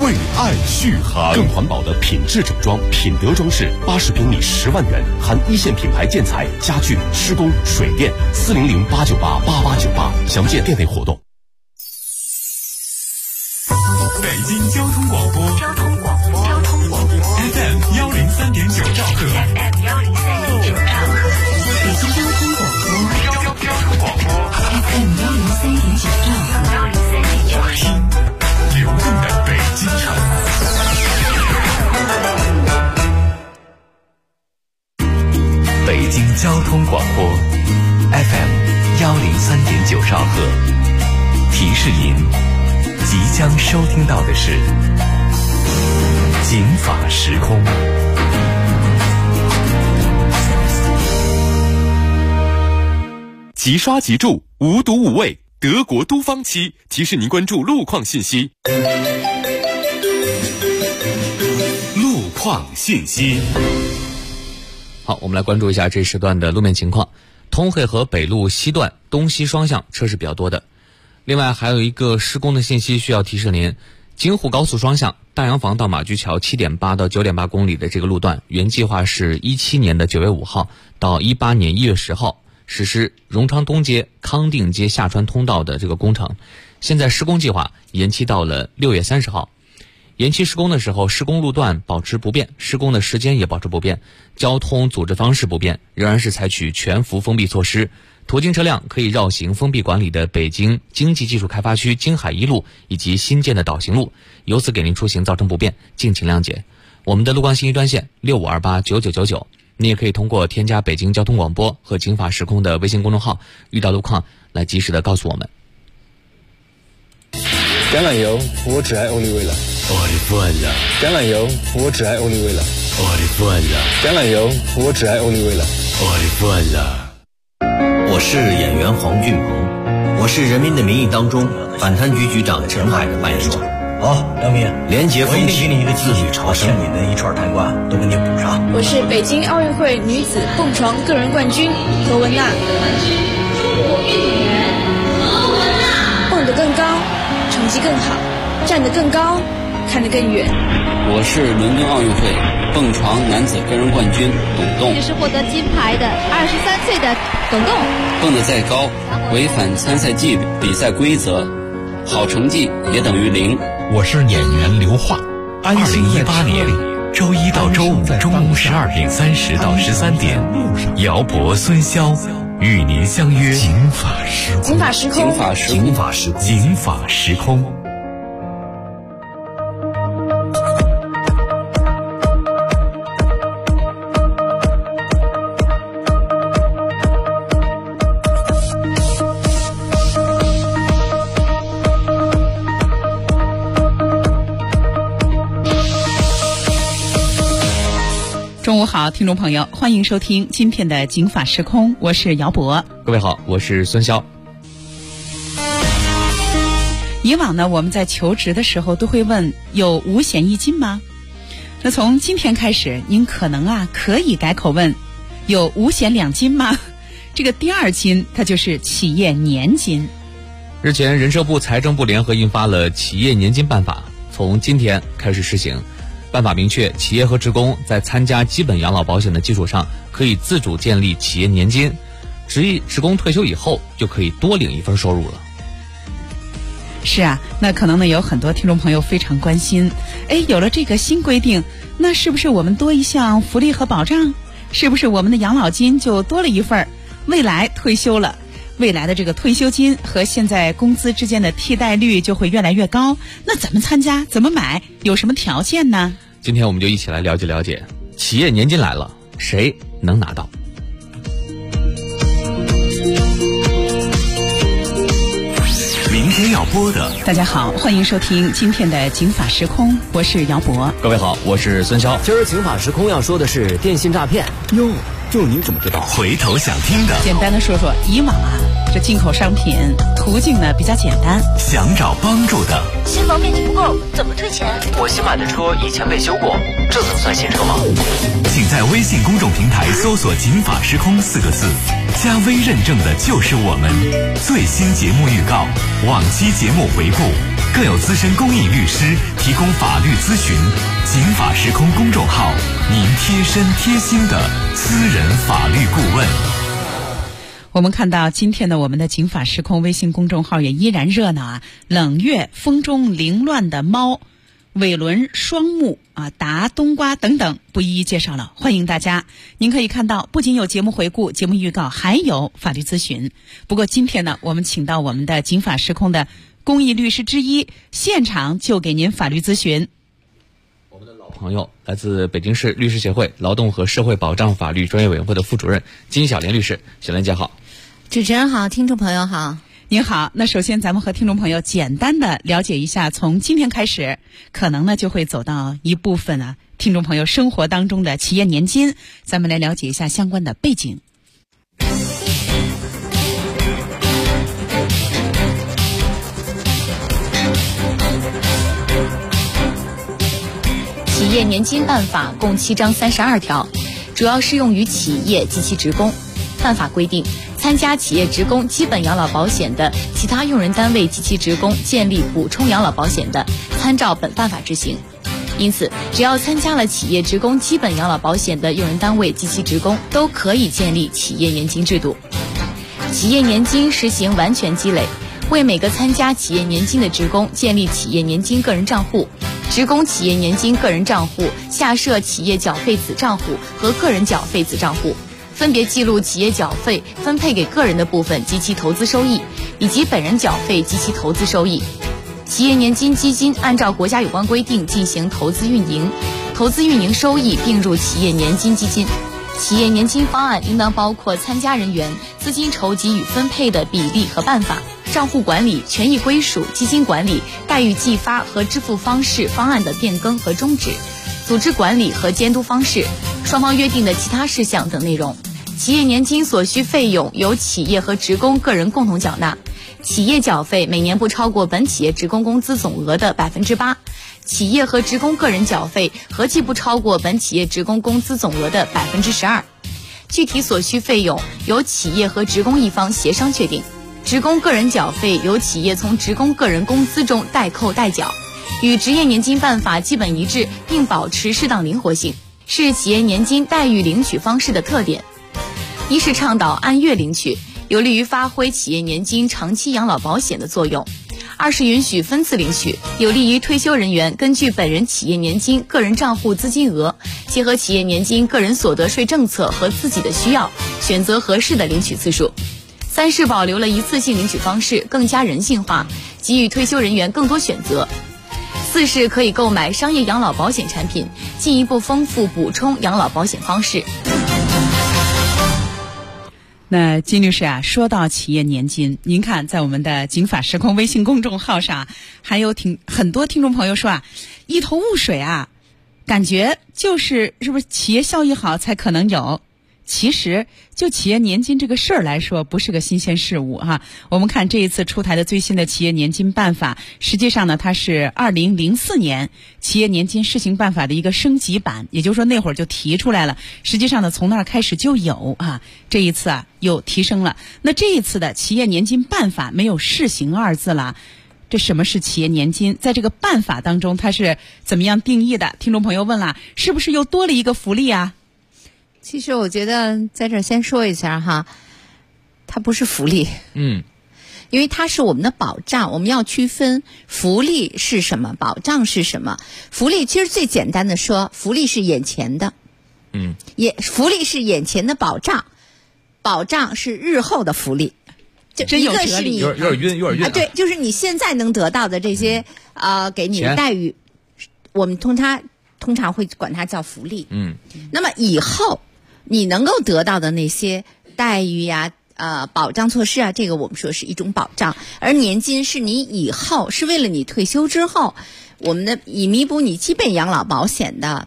为爱续航。更环保的品质整装，品德装饰，80平米10万元，含一线品牌建材、家具、施工、水电。400-898-8898，详见店内活动。 北京交通广播，FM 103.9兆赫， 北京交通广播，FM 103.9兆赫， 听流动的北京城。北京交通广播 FM 103.9兆赫，提示您即将收听到的是警法时空。 即刷即住，无毒无味，德国都芳漆提示您关注路况信息。路况信息。 好，我们来关注一下这时段的路面情况。通惠河北路西段东西双向车是比较多的。另外还有一个施工的信息需要提示您，京沪高速双向大洋房到马驹桥 7.8 到 9.8 公里的这个路段，原计划是17年的9月5号到18年1月10号实施荣昌东街、康定街下穿通道的这个工程，现在施工计划延期到了6月30号。延期施工的时候，施工路段保持不变，施工的时间也保持不变，交通组织方式不变，仍然是采取全幅封闭措施。途经车辆可以绕行封闭管理的北京经济技术开发区京海一路以及新建的导行路，由此给您出行造成不便，敬请谅解。我们的路况信息专线65289999，你也可以通过添加北京交通广播和警法时空的微信公众号，遇到路况来及时的告诉我们。 橄榄油，我只爱欧丽味了。 我的份了。 橄榄油，我只爱欧丽味了。 我的份了。 橄榄油，我只爱欧丽味了。 我的份了。我是演员黄俊鹏，我是《人民的名义》当中反贪局局长陈海的扮演者。 好，梁明， 廉洁风气， 我一定给你一个自律朝圣， 你的一串贪官都给你补上。 我是北京奥运会女子蹦床个人冠军何文娜。 中国运动员何文娜， 蹦得更高，成绩更好，站得更高，看得更远。 我是伦敦奥运会蹦床男子个人冠军董栋。 这是获得金牌的23岁的董栋。 蹦得再高，违反参赛纪律、比赛规则，好成绩也等于0。 我是演员刘桦。2018年周一到周五中午12:30到13点，姚博、孙骁与您相约警法时空。 警法时空， 警法时空，警法时空，警法时空。 中午好，听众朋友，欢迎收听今天的警法时空，我是姚博。 各位好，我是孙骁。 以往呢，我们在求职的时候都会问有5险1金吗？那从今天开始，您可能可以改口问有5险2金吗？这个第2金它就是企业年金。 日前，人社部、财政部联合印发了企业年金办法，从今天开始施行。办法明确，企业和职工在参加基本养老保险的基础上，可以自主建立企业年金，职工退休以后就可以多领一份收入了。 是啊，那可能呢有很多听众朋友非常关心，有了这个新规定，那是不是我们多一项福利和保障？是不是我们的养老金就多了一份？未来退休了，未来的这个退休金和现在工资之间的替代率就会越来越高，那怎么参加？怎么买？有什么条件呢？ 今天我们就一起来了解了解，企业年金来了，谁能拿到？ 明天要播的。 大家好，欢迎收听今天的警法时空，我是姚博。 各位好，我是孙骁。 今儿警法时空要说的是电信诈骗。哟，就您怎么知道？ 回头想听的。 简单的说说，以往这进口商品途径呢比较简单。 想找帮助的。 新房面积不够，怎么退钱？ 我新买的车以前被修过，这能算新车吗？ 请在微信公众平台搜索警法时空4个字，加微认证的就是我们。最新节目预告，往期节目回顾， 更有资深公益律师提供法律咨询。警法时空公众号，您贴身贴心的私人法律顾问。 我们看到今天的我们的警法时空微信公众号也依然热闹啊！冷月、风中凌乱的猫、尾轮双目啊、达冬瓜等等，不一一介绍了，欢迎大家。您可以看到，不仅有节目回顾、节目预告，还有法律咨询。不过今天呢，我们请到我们的警法时空的公益律师之一，现场就给您法律咨询。 我们的老朋友，来自北京市律师协会劳动和社会保障法律专业委员会的副主任金小莲律师。小莲姐好。 主持人好，听众朋友好。 您好，那首先咱们和听众朋友简单的了解一下，从今天开始，可能呢就会走到一部分啊听众朋友生活当中的企业年金，咱们来了解一下相关的背景。 企业年金办法共7章32条，主要适用于企业及其职工。办法规定，参加企业职工基本养老保险的其他用人单位及其职工建立补充养老保险的，参照本办法执行。因此，只要参加了企业职工基本养老保险的用人单位及其职工，都可以建立企业年金制度。企业年金实行完全积累，为每个参加企业年金的职工建立企业年金个人账户。职工企业年金个人账户下设企业缴费子账户和个人缴费子账户，分别记录企业缴费分配给个人的部分及其投资收益，以及本人缴费及其投资收益。企业年金基金按照国家有关规定进行投资运营，投资运营收益并入企业年金基金。企业年金方案应当包括参加人员资金筹集与分配的比例和办法、账户管理、权益归属、基金管理、待遇计发和支付方式方案的变更和终止、组织管理和监督方式、双方约定的其他事项等内容。企业年金所需费用由企业和职工个人共同缴纳，企业缴费每年不超过本企业职工工资总额的8%，企业和职工个人缴费合计不超过本企业职工工资总额的12%。具体所需费用由企业和职工一方协商确定。职工个人缴费由企业从职工个人工资中代扣代缴，与职业年金办法基本一致，并保持适当灵活性，是企业年金待遇领取方式的特点。一是倡导按月领取，有利于发挥企业年金长期养老保险的作用；二是允许分次领取，有利于退休人员根据本人企业年金个人账户资金额，结合企业年金个人所得税政策和自己的需要，选择合适的领取次数；三是保留了一次性领取方式，更加人性化，给予退休人员更多选择；四是可以购买商业养老保险产品，进一步丰富补充养老保险方式。 那金律师啊，说到企业年金，您看在我们的警法时空微信公众号上，还有很多听众朋友说啊，一头雾水啊，感觉是不是企业效益好才可能有？其实就企业年金这个事儿来说，不是个新鲜事物哈。我们看这一次出台的最新的企业年金办法，实际上呢，它是2004年企业年金施行办法的一个升级版，也就是说那会儿就提出来了，实际上呢从那儿开始就有啊。这一次啊又提升了。那这一次的企业年金办法没有试行二字了。这什么是企业年金？在这个办法当中它是怎么样定义的？听众朋友问了，是不是又多了一个福利啊？ 其实我觉得在这儿先说一下哈，它不是福利，因为它是我们的保障，我们要区分福利是什么，保障是什么。福利其实最简单的说，福利是眼前的，福利是眼前的保障，保障是日后的福利。 真有哲理， 有点晕啊！对，就是你现在能得到的这些给你的待遇，我们通常会管它叫福利。那么以后你能够得到的那些待遇呀、保障措施啊，这个我们说是一种保障。而年金是你以后是为了你退休之后，我们以弥补你基本养老保险的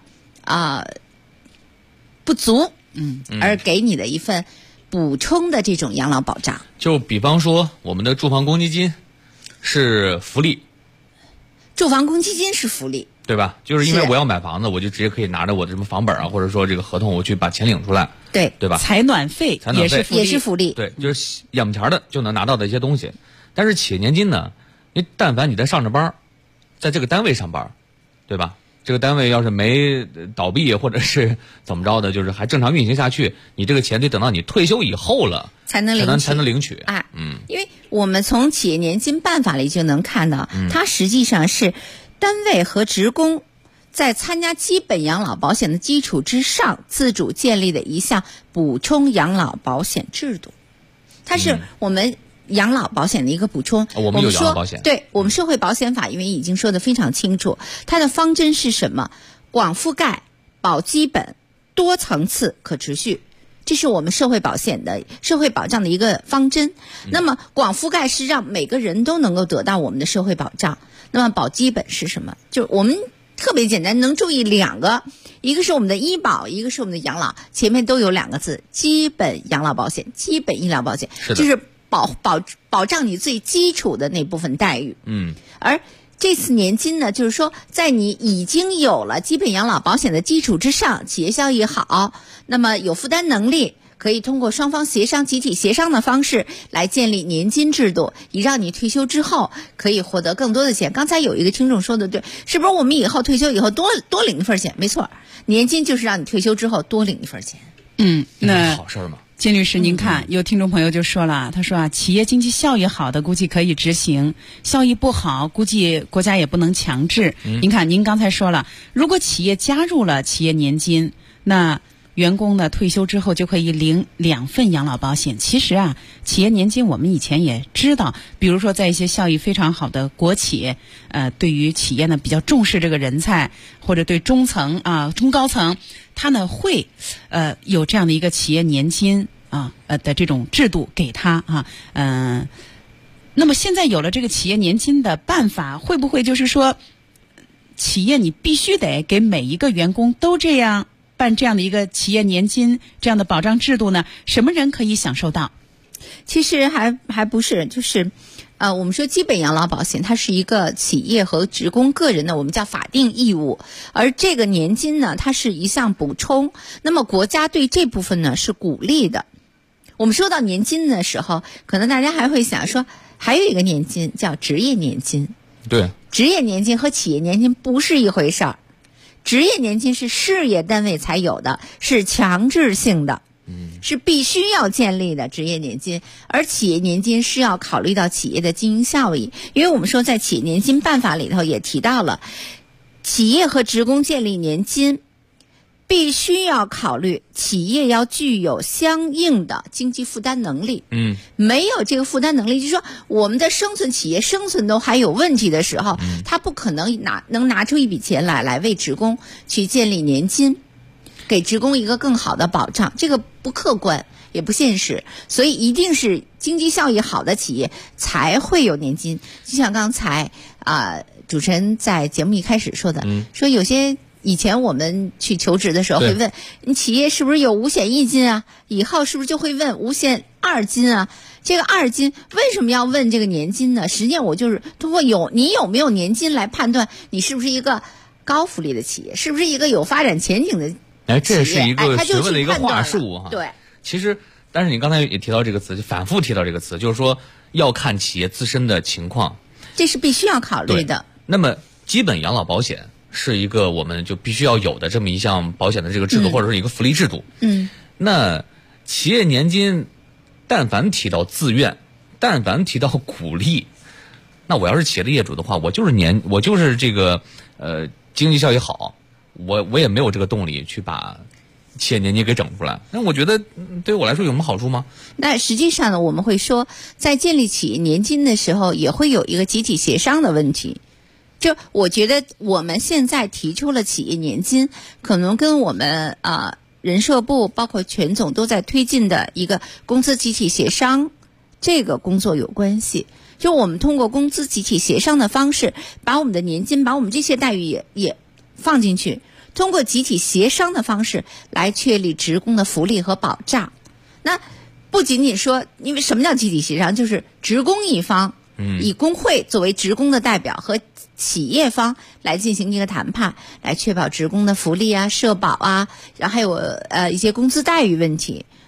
不足，而给你的一份补充的这种养老保障。 就比方说我们的住房公积金是福利， 住房公积金是福利， 对吧？就是因为我要买房子，我就直接可以拿着我的什么房本啊，或者说这个合同，我去把钱领出来，对吧？ 采暖费也是福利， 也是福利， 对，就是眼巴前的就能拿到的一些东西。但是企业年金呢， 你但凡你在上着班，在这个单位上班，对吧？这个单位要是没倒闭或者是怎么着的，就是还正常运行下去，你这个钱得等到你退休以后了才能领取。 哎，因为我们从企业年金办法里就能看到，它实际上是单位和职工在参加基本养老保险的基础之上，自主建立的一项补充养老保险制度，它是我们养老保险的一个补充。 我们有养老保险， 对，我们社会保险法因为已经说得非常清楚，它的方针是什么？广覆盖、保基本、多层次、可持续，这是我们社会保障的一个方针。那么广覆盖是让每个人都能够得到我们的社会保障。那么保基本是什么？就是我们特别简单，能注意两个，一个是我们的医保，一个是我们的养老，前面都有两个字：基本养老保险、基本医疗保险，就是保障你最基础的那部分待遇。而这次年金呢，就是说在你已经有了基本养老保险的基础之上，企业效益好，那么有负担能力，可以通过双方协商、集体协商的方式来建立年金制度，以让你退休之后可以获得更多的钱。刚才有一个听众说的对，是不是我们以后退休以后多领一份钱？没错，年金就是让你退休之后多领一份钱。 那好事吗？ 金律师，您看，有听众朋友就说了，他说企业经济效益好的估计可以执行，效益不好估计国家也不能强制。您看，您刚才说了，如果企业加入了企业年金，那员工呢退休之后就可以领2份养老保险。其实啊，企业年金我们以前也知道，比如说在一些效益非常好的国企，对于企业呢比较重视这个人才，或者对中高层，他呢会有这样的一个企业年金的这种制度给他那么现在有了这个企业年金的办法，会不会就是说企业你必须得给每一个员工都这样办这样的一个企业年金这样的保障制度呢？什么人可以享受到？ 其实还不是，就是我们说基本养老保险它是一个企业和职工个人的我们叫法定义务，而这个年金呢它是一项补充，那么国家对这部分呢是鼓励的。我们说到年金的时候，可能大家还会想说还有一个年金叫职业年金。 对， 职业年金和企业年金不是一回事儿。职业年金是事业单位才有的，是强制性的，是必须要建立的职业年金。而企业年金是要考虑到企业的经营效益，因为我们说在企业年金办法里头也提到了，企业和职工建立年金必须要考虑企业要具有相应的经济负担能力。没有这个负担能力，就是说我们的企业生存都还有问题的时候，他不可能能拿出一笔钱来为职工去建立年金，给职工一个更好的保障，这个不客观也不现实，所以一定是经济效益好的企业才会有年金。就像刚才主持人在节目一开始说的，说有些以前我们去求职的时候会问你企业是不是有五险一金啊，以后是不是就会问五险二金啊？这个二金为什么要问这个年金呢？实际上我就是通过你有没有年金来判断你是不是一个高福利的企业，是不是一个有发展前景的企业。 这是一个学问的一个话术哈。 对， 其实但是你刚才也提到这个词，就反复提到这个词，就是说要看企业自身的情况， 这是必须要考虑的。 那么基本养老保险是一个我们就必须要有的这么一项保险的这个制度，或者是一个福利制度。那企业年金但凡提到自愿，但凡提到鼓励，那我要是企业的业主的话，我就是这个经济效益好，我也没有这个动力去把企业年金给整出来。那我觉得对我来说有什么好处吗？ 那实际上呢，我们会说在建立企业年金的时候也会有一个集体协商的问题。就我觉得我们现在提出了企业年金，可能跟我们人社部包括全总都在推进的一个工资集体协商这个工作有关系。就我们通过工资集体协商的方式，把我们的年金，把我们这些待遇也放进去，通过集体协商的方式来确立职工的福利和保障。那不仅仅说，因为什么叫集体协商，就是职工一方以工会作为职工的代表和企业方来进行一个谈判，来确保职工的福利啊、社保啊，然后还有一些工资待遇问题。那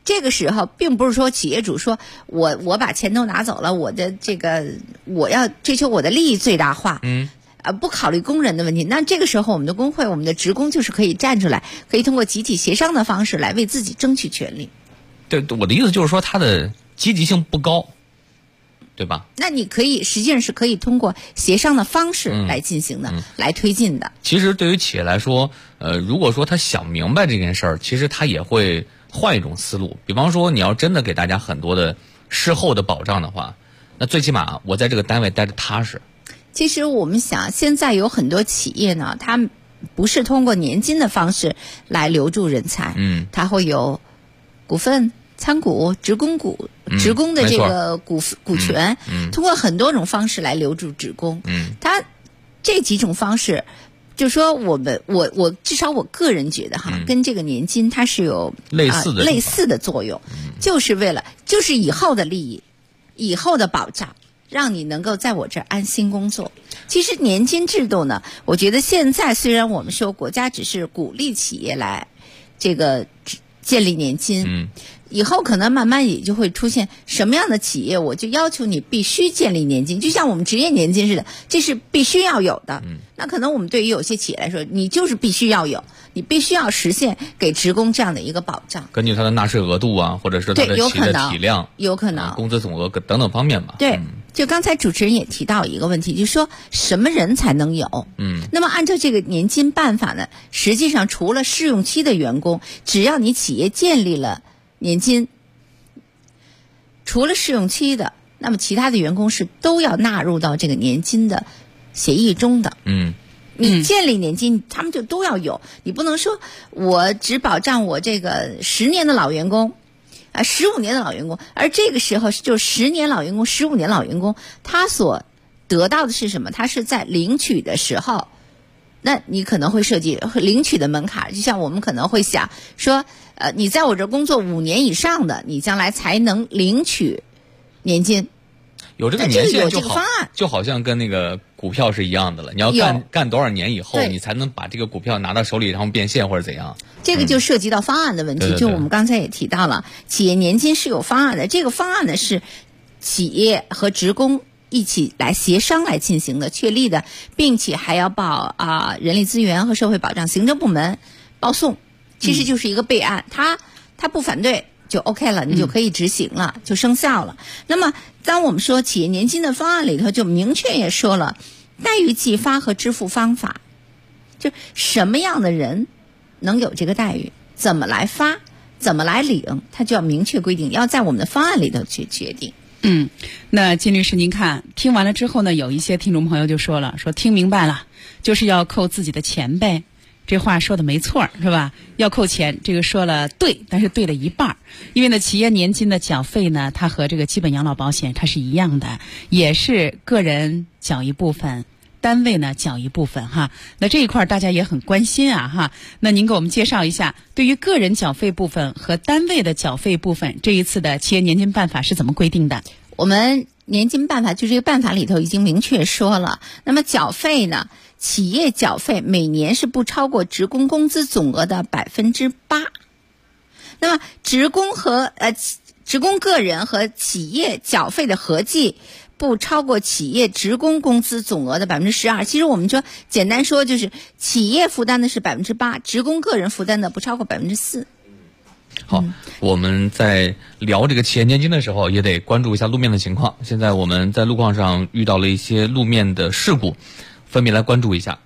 这个时候并不是说企业主说我把钱都拿走了，我的这个我要追求我的利益最大化，不考虑工人的问题。那这个时候我们的工会，我们的职工就是可以站出来，可以通过集体协商的方式来为自己争取权利。 对，我的意思就是说它的积极性不高，对吧？ 那你可以实际上是可以通过协商的方式来进行的，来推进的。 其实对于企业来说，如果说他想明白这件事儿，其实他也会换一种思路。比方说，你要真的给大家很多的事后的保障的话，那最起码我在这个单位待着踏实。 其实我们想，现在有很多企业呢，它不是通过年金的方式来留住人才，它会有股份、参股、职工的这个股权，通过很多种方式来留住职工。它这几种方式，就是说我至少我个人觉得跟这个年金它是有类似的作用，就是为了就是以后的利益、以后的保障，让你能够在我这儿安心工作。其实年金制度呢，我觉得现在虽然我们说国家只是鼓励企业来这个建立年金，以后可能慢慢也就会出现什么样的企业，我就要求你必须建立年金，就像我们职业年金似的，这是必须要有的。那可能我们对于有些企业来说，你就是必须要有，你必须要实现给职工这样的一个保障。 根据他的纳税额度啊，或者是他的企业的体量， 有可能工资总额等等方面吧。 对，就刚才主持人也提到一个问题，就是说什么人才能有？那么按照这个年金办法呢，实际上除了试用期的员工，只要你企业建立了年金，除了试用期的，那么其他的员工是都要纳入到这个年金的协议中的。你建立年金，他们就都要有。你不能说我只保障我这个10年的老员工，15年的老员工，而这个时候就10年老员工、15年老员工，他所得到的是什么？他是在领取的时候，那你可能会涉及领取的门槛，就像我们可能会想说，你在我这工作5年以上的，你将来才能领取年金。 有这个年限就好， 就好像跟那个股票是一样的了。你要干多少年以后，你才能把这个股票拿到手里，然后变现或者怎样？ 这个就涉及到方案的问题。就我们刚才也提到了，企业年金是有方案的。这个方案呢是企业和职工一起来协商来进行的，确立的，并且还要报人力资源和社会保障行政部门报送。其实就是一个备案，他不反对就 OK 了，你就可以执行了，就生效了。那么当我们说企业年金的方案里头就明确也说了待遇计发和支付方法，就什么样的人能有这个待遇，怎么来发，怎么来领，它就要明确规定，要在我们的方案里头去决定。 那金律师您看听完了之后呢，有一些听众朋友就说了，说听明白了，就是要扣自己的钱呗。这话说的没错，是吧？要扣钱，这个说了对，但是对了一半。因为呢，企业年金的缴费呢，它和这个基本养老保险它是一样的，也是个人缴一部分，单位呢缴一部分哈。那这一块大家也很关心啊哈。那您给我们介绍一下，对于个人缴费部分和单位的缴费部分，这一次的企业年金办法是怎么规定的？ 我们年金办法就这个办法里头已经明确说了，那么缴费呢，企业缴费每年是不超过职工工资总额的8%。那么职工个人和企业缴费的合计不超过企业职工工资总额的12%。其实我们说简单说就是企业负担的是8%，职工个人负担的不超过4%。 好，我们在聊这个企业年金的时候，也得关注一下路面的情况。现在我们在路况上遇到了一些路面的事故，分别来关注一下。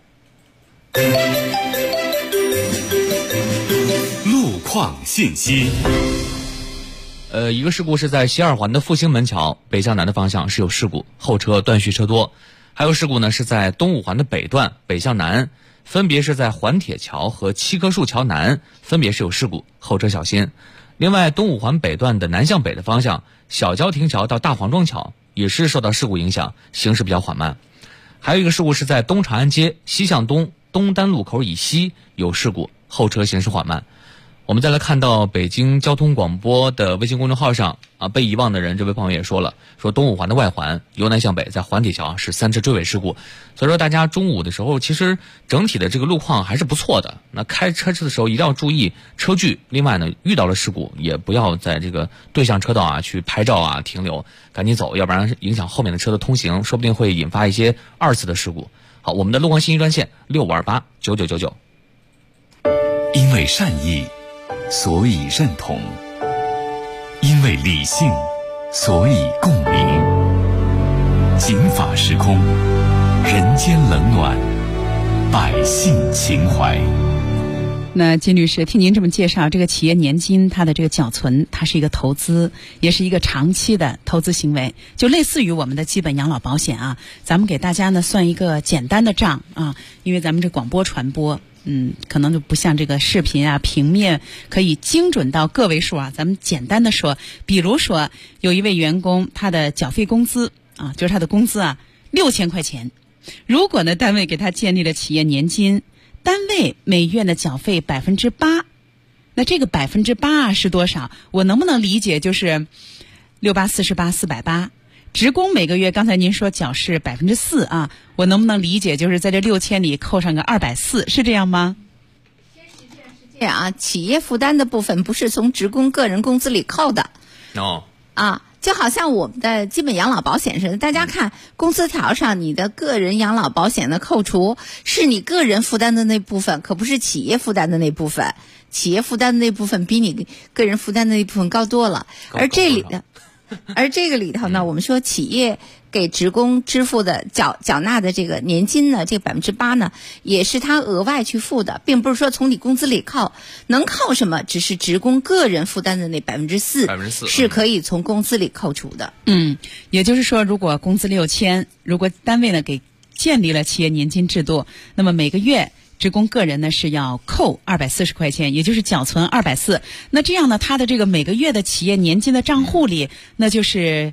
路况信息。 一个事故是在西二环的复兴门桥北向南的方向是有事故，后车断续车多。还有事故呢是在东五环的北段北向南，分别是在环铁桥和七棵树桥南，分别是有事故，后车小心。另外东五环北段的南向北的方向，小郊亭桥到大黄庄桥也是受到事故影响，行驶比较缓慢。还有一个事故是在东长安街西向东东单路口以西有事故，后车行驶缓慢。 我们再来看到北京交通广播的微信公众号上啊，被遗忘的人这位朋友也说了，说东五环的外环由南向北在环体桥是3次追尾事故，所以说大家中午的时候其实整体的这个路况还是不错的。那开车的时候一定要注意车距，另外呢遇到了事故也不要在这个对向车道啊去拍照啊停留，赶紧走，要不然影响后面的车的通行，说不定会引发一些2次的事故。好，我们的路况信息专线65289999。 因为善意所以认同，因为理性所以共鸣。警法时空，人间冷暖，百姓情怀。 那金律师，听您这么介绍，这个企业年金它的这个缴存，它是一个投资，也是一个长期的投资行为，就类似于我们的基本养老保险啊。咱们给大家呢算一个简单的账啊，因为咱们这广播传播可能就不像这个视频啊，平面可以精准到个位数啊。咱们简单的说，比如说有一位员工，他的缴费工资啊，就是他的工资啊6000块钱。如果呢单位给他建立了企业年金，单位每月的缴费8%，那这个8%是多少？我能不能理解就是6848，480，职工每个月刚才您说缴是4%啊，我能不能理解就是在这6000里扣上个240，是这样吗？ 是这样啊，企业负担的部分不是从职工个人工资里扣的。啊，就好像我们的基本养老保险似的，大家看工资条上你的个人养老保险的扣除是你个人负担的那部分，可不是企业负担的那部分。企业负担的那部分比你个人负担的那部分高多了。而这个里头呢，我们说企业给职工支付的缴纳的这个年金呢，这个8%呢，也是他额外去付的，并不是说从你工资里扣，能扣什么？只是职工个人负担的那4%是可以从工资里扣除的。 也就是说，如果工资6000，如果单位呢给建立了企业年金制度，那么每个月职工个人呢是要扣240块钱，也就是缴存240。那这样呢，他的这个每个月的企业年金的账户里，那就是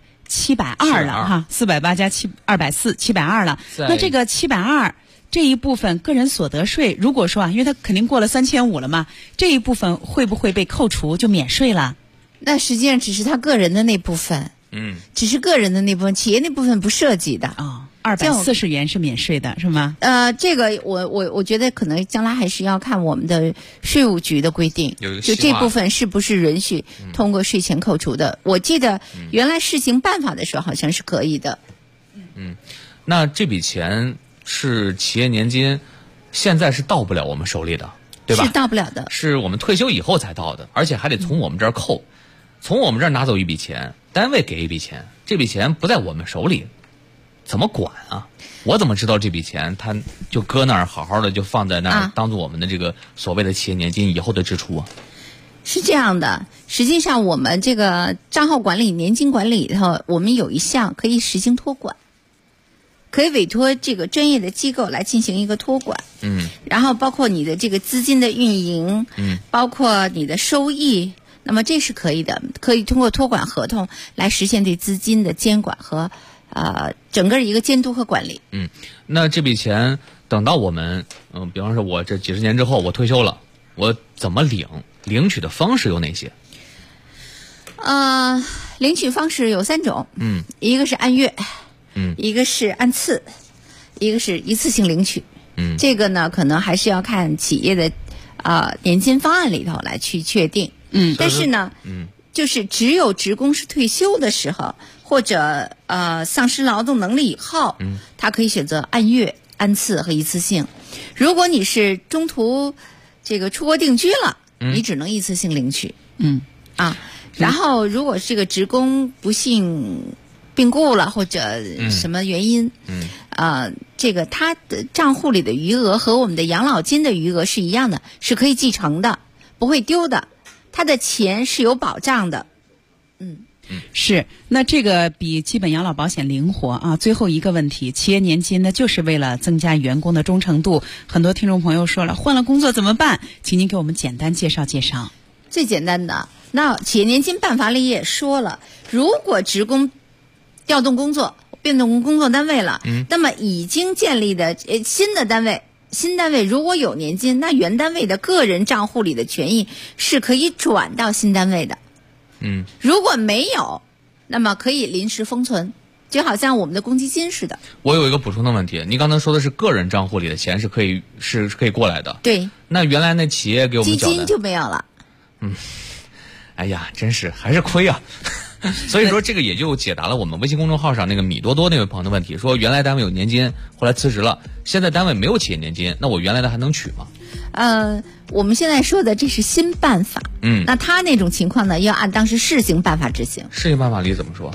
720了哈，480加240，720了。那这个720这一部分个人所得税，如果说啊，因为他肯定过了3500了嘛，这一部分会不会被扣除就免税了？ 那实际上只是他个人的那部分，只是个人的那部分，企业那部分不涉及的啊。240元是免税的，是吗？ 这个我觉得可能将来还是要看我们的税务局的规定，就这部分是不是允许通过税前扣除的。我记得原来试行办法的时候好像是可以的。 那这笔钱是企业年金，现在是到不了我们手里的，对吧？ 是到不了的， 是我们退休以后才到的，而且还得从我们这儿扣，从我们这儿拿走一笔钱，单位给一笔钱，这笔钱不在我们手里。怎么管啊？我怎么知道这笔钱他就搁那儿好好的就放在那儿，当做我们的这个所谓的企业年金以后的支出啊？ 是这样的，实际上我们这个账号管理、年金管理里头，我们有一项可以实行托管，可以委托这个专业的机构来进行一个托管。然后包括你的这个资金的运营，包括你的收益，那么这是可以的，可以通过托管合同来实现对资金的监管和整个一个监督和管理。 那这笔钱等到我们比方说我这几十年之后我退休了，我怎么领取的方式有哪些？ 领取方式有3种，一个是按月，一个是按次，一个是一次性领取。这个呢可能还是要看企业的年金方案里头来去确定。但是呢就是只有职工是退休的时候，或者丧失劳动能力以后，他可以选择按月、按次和一次性。如果你是中途这个出国定居了，你只能一次性领取。然后如果这个职工不幸病故了或者什么原因，这个他的账户里的余额和我们的养老金的余额是一样的，是可以继承的，不会丢的。他的钱是有保障的。 是，那这个比基本养老保险灵活啊。最后一个问题，企业年金呢，就是为了增加员工的忠诚度。很多听众朋友说了，换了工作怎么办？请您给我们简单介绍介绍。 最简单的，那企业年金办法里也说了，如果职工调动工作、变动工作单位了，那么已经建立的新的单位新单位如果有年金，那原单位的个人账户里的权益是可以转到新单位的。如果没有，那么可以临时封存，就好像我们的公积金似的。 我有一个补充的问题，你刚才说的是个人账户里的钱是可以过来的。 对。 那原来那企业给我们缴的基金就没有了。 哎呀，真是还是亏啊。所以说这个也就解答了我们微信公众号上那个米多多那位朋友的问题，说原来单位有年金，后来辞职了，现在单位没有企业年金，那我原来的还能取吗？ 我们现在说的这是新办法，那他那种情况呢，要按当时试行办法执行。 试行办法里怎么说？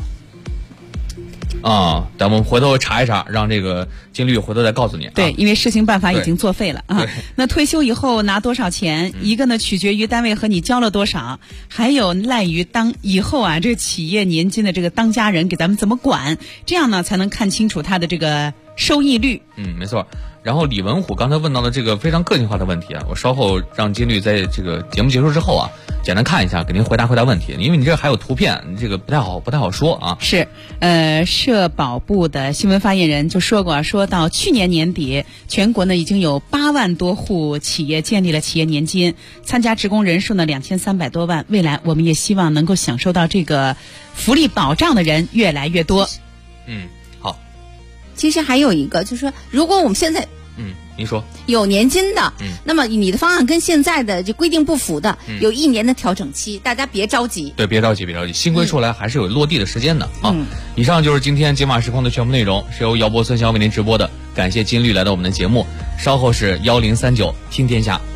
咱们回头查一查，让这个金律回头再告诉你。 对，因为试行办法已经作废了啊。那退休以后拿多少钱，一个呢取决于单位和你交了多少，还有赖于以后这个企业年金的这个当家人给咱们怎么管，这样呢才能看清楚它的这个收益率。 没错。然后李文虎刚才问到的这个非常个性化的问题我稍后让金律在这个节目结束之后简单看一下，给您回答问题，因为你这还有图片，这个不太好说啊。 是，社保部的新闻发言人就说过，说到去年年底，全国呢已经有8万多户企业建立了企业年金，参加职工人数呢2300多万。未来我们也希望能够享受到这个福利保障的人越来越多。 好。 其实还有一个就是说，如果我们现在您说有年金的，那么你的方案跟现在的这规定不符的，有1年的调整期，大家别着急。 对，别着急，新规出来还是有落地的时间的以上就是今天解码时空的全部内容，是由姚博孙骁为您直播的，感谢金律来到我们的节目，稍后是1039听天下。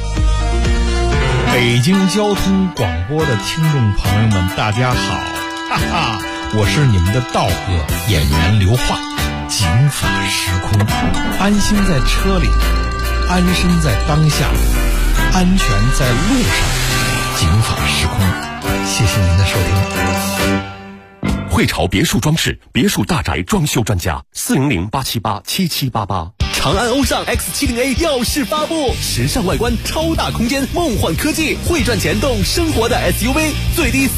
北京交通广播的听众朋友们，大家好，我是你们的道哥演员刘化。警法时空，安心在车里，安身在当下，安全在路上。警法时空，谢谢您的收听。 汇潮别墅装饰，别墅大宅装修专家，400-878-7788。 长安欧尚 X70A 耀世发布，时尚外观，超大空间，梦幻科技，会赚钱动生活的 SUV， 最低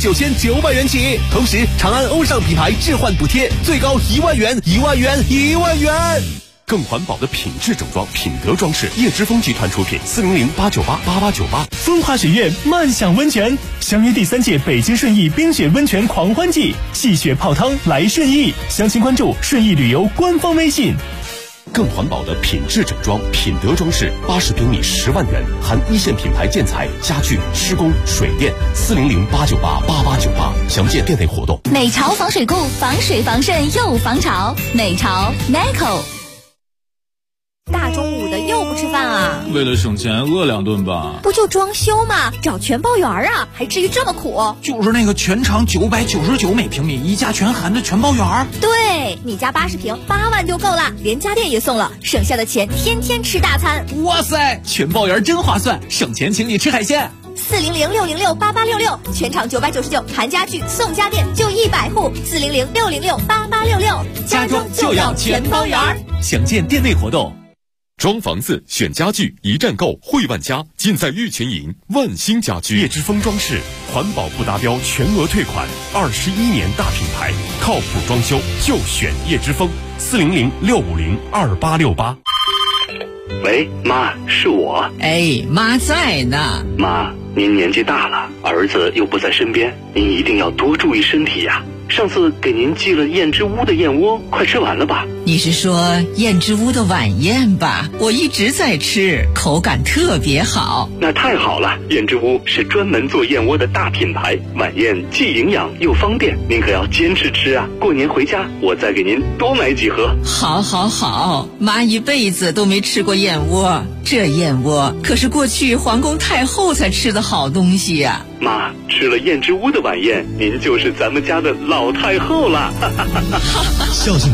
49900元起。同时，长安欧尚品牌置换补贴最高1万元，1万元，1万元。 更环保的品质整装，品德装饰，叶之峰集团出品，400-898-8898。 风华雪苑漫享温泉，相约第3届北京顺义冰雪温泉狂欢季，戏雪泡汤来顺义。详情关注顺义旅游官方微信。 更环保的品质整装，品德装饰，80平米10万元，含1线品牌建材、家具、施工、水电，400-898-8898。详见店内活动。 美潮防水固，防水防渗又防潮，美潮 Nico。 大中午的又不吃饭啊？ 为了省钱饿2顿吧。 不就装修吗？找全包园啊，还至于这么苦？ 就是那个全长999每平米，一家全含的全包园。 对，你家80平8万就够了，连家电也送了，省下的钱天天吃大餐。 哇塞，全包园真划算，省钱请你吃海鲜。 400-606-8866，全场999，含家具送家电，就100户。400-606-8866， 家装就要全包园。 详见店内活动。 装房子选家具，一站购汇万家，尽在玉泉营万兴家居。叶之峰装饰，环保不达标全额退款，21年大品牌，靠谱装修就选叶之峰。400-650-2868。 喂，妈，是我。 哎，妈在呢。 妈，您年纪大了，儿子又不在身边，您一定要多注意身体呀。上次给您寄了燕之屋的燕窝，快吃完了吧？ 你是说燕之屋的晚宴吧？我一直在吃，口感特别好。 那太好了，燕之屋是专门做燕窝的大品牌，晚宴既营养又方便，您可要坚持吃啊！过年回家我再给您多买几盒。 好好好，妈一辈子都没吃过燕窝，这燕窝可是过去皇宫太后才吃的好东西呀。 妈，吃了燕之屋的晚宴，您就是咱们家的老太后了。 孝敬